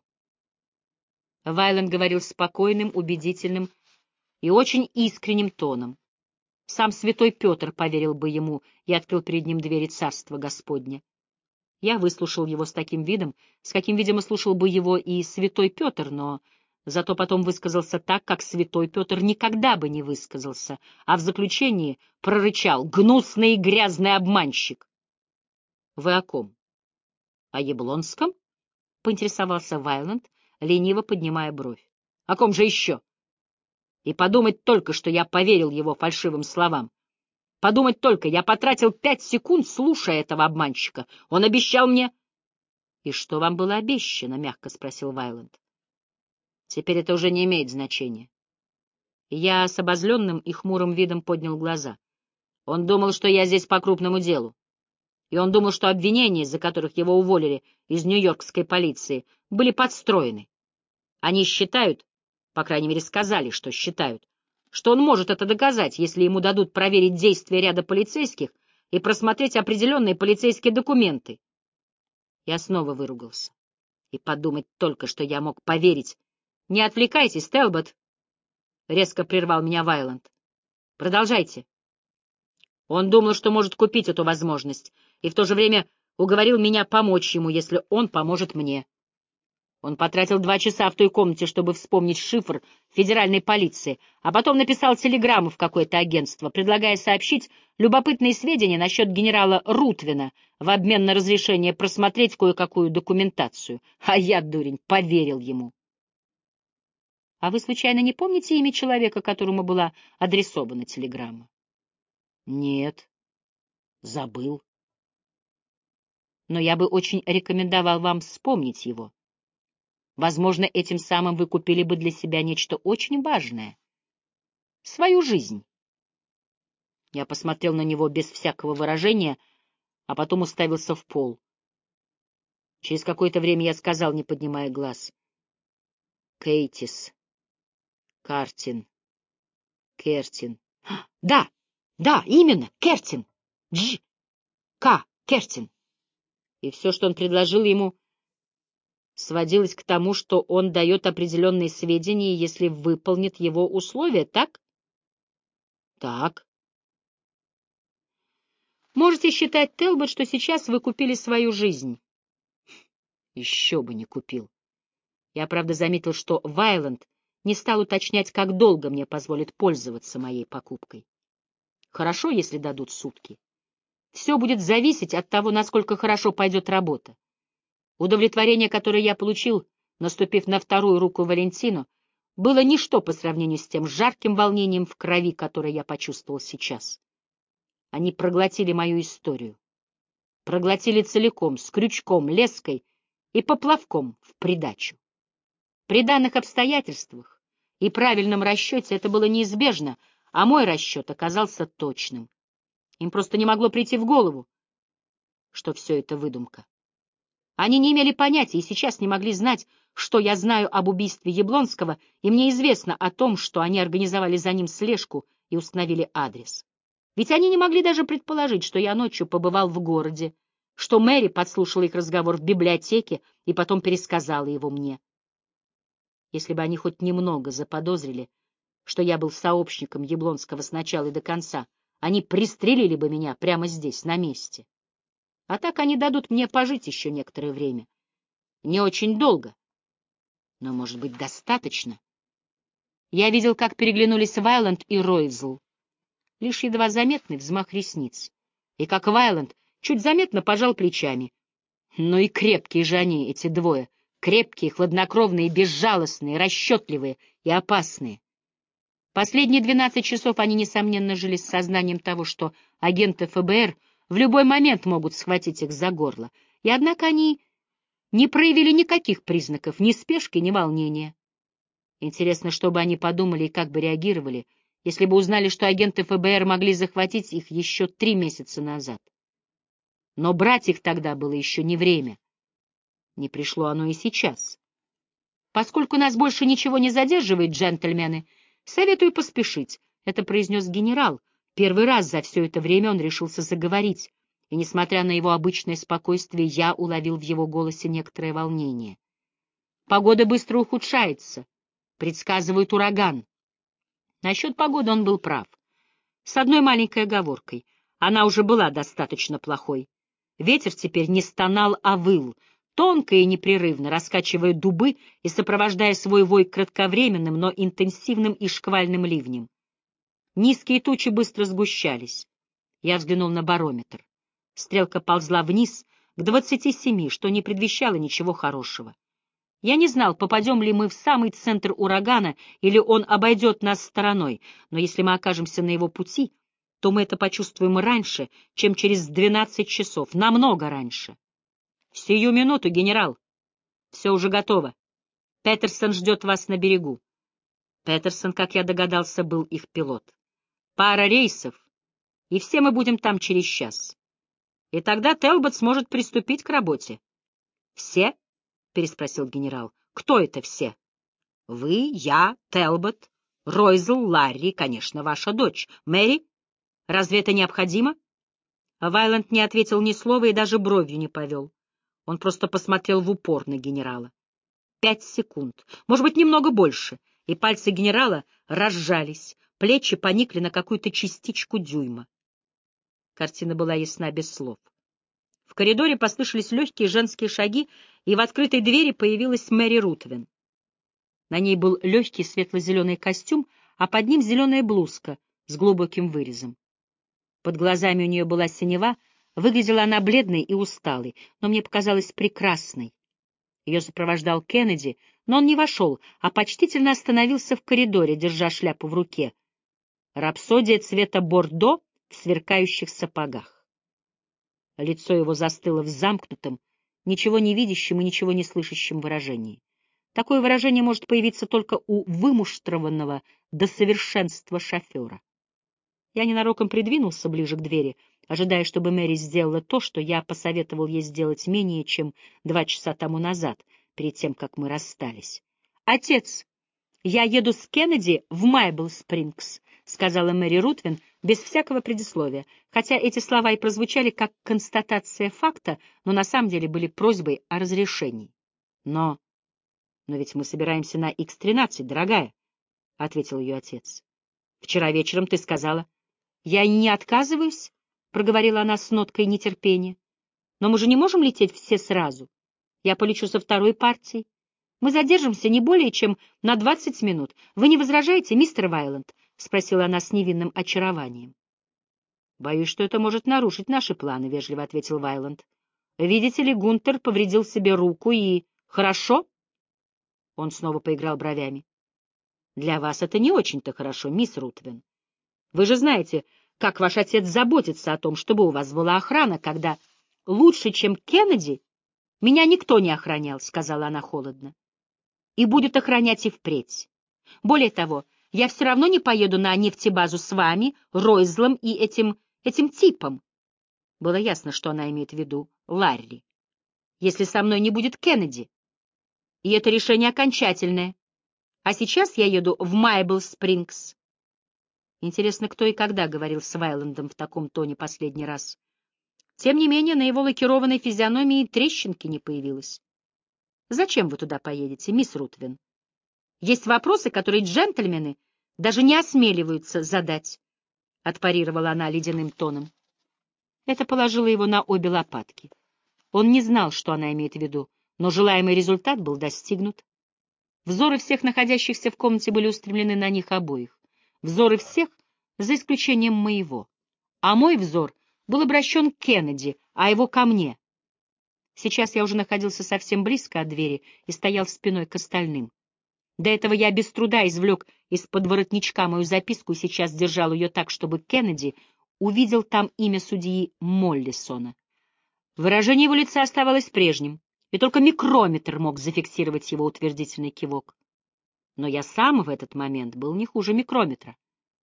Вайланд говорил спокойным, убедительным и очень искренним тоном. Сам святой Петр поверил бы ему и открыл перед ним двери Царства Господня. Я выслушал его с таким видом, с каким, видимо, слушал бы его и святой Петр, но зато потом высказался так, как святой Петр никогда бы не высказался, а в заключении прорычал: «Гнусный и грязный обманщик!» — Вы о ком? — О Яблонском? — поинтересовался Вайланд, лениво поднимая бровь. — О ком же еще? И подумать только, что я поверил его фальшивым словам. Подумать только, я потратил 5 секунд, слушая этого обманщика. Он обещал мне... — И что вам было обещано? — мягко спросил Вайланд. — Теперь это уже не имеет значения. Я с обозленным и хмурым видом поднял глаза. Он думал, что я здесь по крупному делу. И он думал, что обвинения, из-за которых его уволили из нью-йоркской полиции, были подстроены. Они считают, по крайней мере сказали, что считают, что он может это доказать, если ему дадут проверить действия ряда полицейских и просмотреть определенные полицейские документы. Я снова выругался. И подумать только, что я мог поверить. — Не отвлекайтесь, Телбот! — резко прервал меня Вайланд. — Продолжайте. Он думал, что может купить эту возможность, и в то же время уговорил меня помочь ему, если он поможет мне. Он потратил 2 часа в той комнате, чтобы вспомнить шифр федеральной полиции, а потом написал телеграмму в какое-то агентство, предлагая сообщить любопытные сведения насчет генерала Рутвина в обмен на разрешение просмотреть кое-какую документацию. А я, дурень, поверил ему. — А вы, случайно, не помните имя человека, которому была адресована телеграмма? — Нет, забыл. Но я бы очень рекомендовал вам вспомнить его. Возможно, этим самым вы купили бы для себя нечто очень важное — свою жизнь. Я посмотрел на него без всякого выражения, а потом уставился в пол. Через какое-то время я сказал, не поднимая глаз: «Кейтис, Картин, Кертин». «Да, да, именно, Кертин! Кертин!» И все, что он предложил ему, сводилось к тому, что он дает определенные сведения, если выполнит его условия, так? Так. Можете считать, Телбот, что сейчас вы купили свою жизнь. Еще бы не купил. Я, правда, заметил, что Вайланд не стал уточнять, как долго мне позволит пользоваться моей покупкой. Хорошо, если дадут сутки. Все будет зависеть от того, насколько хорошо пойдет работа. Удовлетворение, которое я получил, наступив на вторую руку Валентину, было ничто по сравнению с тем жарким волнением в крови, которое я почувствовал сейчас. Они проглотили мою историю. Проглотили целиком, с крючком, леской и поплавком в придачу. При данных обстоятельствах и правильном расчете это было неизбежно, а мой расчет оказался точным. Им просто не могло прийти в голову, что все это выдумка. Они не имели понятия и сейчас не могли знать, что я знаю об убийстве Яблонского, и мне известно о том, что они организовали за ним слежку и установили адрес. Ведь они не могли даже предположить, что я ночью побывал в городе, что Мэри подслушала их разговор в библиотеке и потом пересказала его мне. Если бы они хоть немного заподозрили, что я был сообщником Яблонского с начала и до конца, они пристрелили бы меня прямо здесь, на месте. А так они дадут мне пожить еще некоторое время. Не очень долго, но, может быть, достаточно. Я видел, как переглянулись Вайланд и Ройзл. Лишь едва заметный взмах ресниц. И как Вайланд чуть заметно пожал плечами. Ну и крепкие же они, эти двое. Крепкие, хладнокровные, безжалостные, расчетливые и опасные. Последние 12 часов они, несомненно, жили с сознанием того, что агенты ФБР в любой момент могут схватить их за горло. И однако они не проявили никаких признаков ни спешки, ни волнения. Интересно, что бы они подумали и как бы реагировали, если бы узнали, что агенты ФБР могли захватить их еще 3 месяца назад. Но брать их тогда было еще не время. Не пришло оно и сейчас. Поскольку нас больше ничего не задерживает, джентльмены, советую поспешить, — это произнес генерал. Первый раз за все это время он решился заговорить, и, несмотря на его обычное спокойствие, я уловил в его голосе некоторое волнение. Погода быстро ухудшается. Предсказывают ураган. Насчет погоды он был прав. С одной маленькой оговоркой. Она уже была достаточно плохой. Ветер теперь не стонал, а выл, тонко и непрерывно, раскачивая дубы и сопровождая свой вой кратковременным, но интенсивным и шквальным ливнем. Низкие тучи быстро сгущались. Я взглянул на барометр. Стрелка ползла вниз к 27, что не предвещало ничего хорошего. Я не знал, попадем ли мы в самый центр урагана, или он обойдет нас стороной, но если мы окажемся на его пути, то мы это почувствуем раньше, чем через 12 часов, намного раньше. Сию минуту, генерал. Все уже готово. Петерсон ждет вас на берегу. Петерсон, как я догадался, был их пилот. Пара рейсов, и все мы будем там через час. И тогда Телбот сможет приступить к работе. Все? — переспросил генерал. — Кто это все? — Вы, я, Телбот, Ройзл, Ларри, конечно, ваша дочь. Мэри? Разве это необходимо? Вайланд не ответил ни слова и даже бровью не повел. Он просто посмотрел в упор на генерала. 5 секунд, может быть, немного больше, и пальцы генерала разжались, плечи поникли на какую-то частичку дюйма. Картина была ясна без слов. В коридоре послышались легкие женские шаги, и в открытой двери появилась Мэри Рутвен. На ней был легкий светло-зеленый костюм, а под ним зеленая блузка с глубоким вырезом. Под глазами у нее была синева, выглядела она бледной и усталой, но мне показалась прекрасной. Ее сопровождал Кеннеди, но он не вошел, а почтительно остановился в коридоре, держа шляпу в руке. Рапсодия цвета бордо в сверкающих сапогах. Лицо его застыло в замкнутом, ничего не видящем и ничего не слышащем выражении. Такое выражение может появиться только у вымуштрованного до совершенства шофера. Я ненароком придвинулся ближе к двери, ожидая, чтобы Мэри сделала то, что я посоветовал ей сделать менее чем 2 часа тому назад, перед тем, как мы расстались. «Отец, я еду с Кеннеди в Майбл-Спрингс», — сказала Мэри Рутвен без всякого предисловия, хотя эти слова и прозвучали как констатация факта, но на самом деле были просьбой о разрешении. «Но ведь мы собираемся на Х-13, дорогая», — ответил ее отец. «Вчера вечером ты сказала...» «Я не отказываюсь», — проговорила она с ноткой нетерпения. «Но мы же не можем лететь все сразу. Я полечу со второй партией. Мы задержимся не более чем на 20 минут. Вы не возражаете, мистер Вайланд?» — спросила она с невинным очарованием. «Боюсь, что это может нарушить наши планы», — вежливо ответил Вайланд. «Видите ли, Гунтер повредил себе руку и...» «Хорошо?» Он снова поиграл бровями. «Для вас это не очень-то хорошо, мисс Рутвен. Вы же знаете, как ваш отец заботится о том, чтобы у вас была охрана, когда лучше, чем Кеннеди, меня никто не охранял», — сказала она холодно. «И будет охранять и впредь. Более того, я все равно не поеду на нефтебазу с вами, Ройзлом и этим этим типом. Было ясно, что она имеет в виду Ларри. Если со мной не будет Кеннеди. И это решение окончательное. А сейчас я еду в Майбл-Спрингс. Интересно, кто и когда говорил с Вайлендом в таком тоне последний раз. Тем не менее, на его лакированной физиономии трещинки не появилось. «Зачем вы туда поедете, мисс Рутвин? Есть вопросы, которые джентльмены даже не осмеливаются задать», — отпарировала она ледяным тоном. Это положило его на обе лопатки. Он не знал, что она имеет в виду, но желаемый результат был достигнут. Взоры всех находящихся в комнате были устремлены на них обоих. Взоры всех, за исключением моего. А мой взор был обращен к Кеннеди, а его ко мне. Сейчас я уже находился совсем близко от двери и стоял спиной к остальным. До этого я без труда извлек из-под воротничка мою записку и сейчас держал ее так, чтобы Кеннеди увидел там имя судьи Моллисона. Выражение его лица оставалось прежним, и только микрометр мог зафиксировать его утвердительный кивок. Но я сам в этот момент был не хуже микрометра.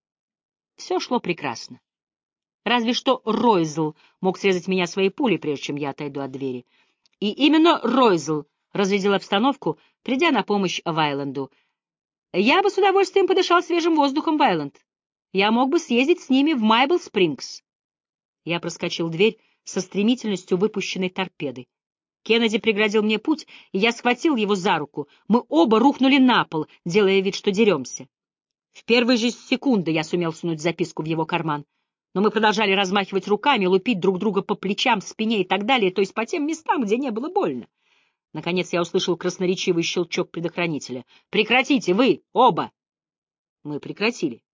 Все шло прекрасно. Разве что Ройзл мог срезать меня своей пулей, прежде чем я отойду от двери. И именно Ройзл разрядил обстановку, придя на помощь Вайленду. «Я бы с удовольствием подышал свежим воздухом, Вайленд. Я мог бы съездить с ними в Майбл-Спрингс». Я проскочил дверь со стремительностью выпущенной торпеды. Кеннеди преградил мне путь, и я схватил его за руку. Мы оба рухнули на пол, делая вид, что деремся. В первые же секунды я сумел сунуть записку в его карман, но мы продолжали размахивать руками, лупить друг друга по плечам, спине и так далее, то есть по тем местам, где не было больно. Наконец я услышал красноречивый щелчок предохранителя. «Прекратите, вы, оба!» Мы прекратили.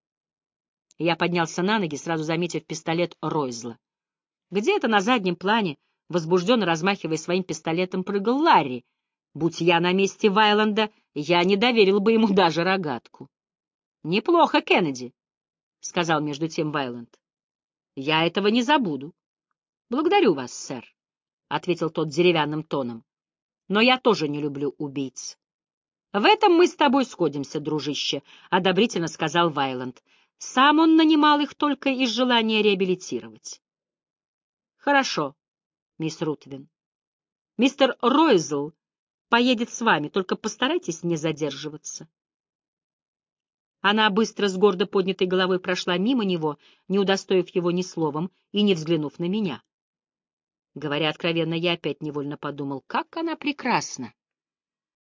Я поднялся на ноги, сразу заметив пистолет Ройзла. Где-то на заднем плане, возбужденно размахивая своим пистолетом, прыгал Ларри. Будь я на месте Вайленда, я не доверил бы ему даже рогатку. «Неплохо, Кеннеди», — сказал между тем Вайленд. «Я этого не забуду». «Благодарю вас, сэр», — ответил тот деревянным тоном. «Но я тоже не люблю убийц». «В этом мы с тобой сходимся, дружище», — одобрительно сказал Вайленд. Сам он нанимал их только из желания реабилитировать. «Хорошо, мисс Рутвин. Мистер Ройзл поедет с вами, только постарайтесь не задерживаться». Она быстро с гордо поднятой головой прошла мимо него, не удостоив его ни словом и не взглянув на меня. Говоря откровенно, я опять невольно подумал, как она прекрасна.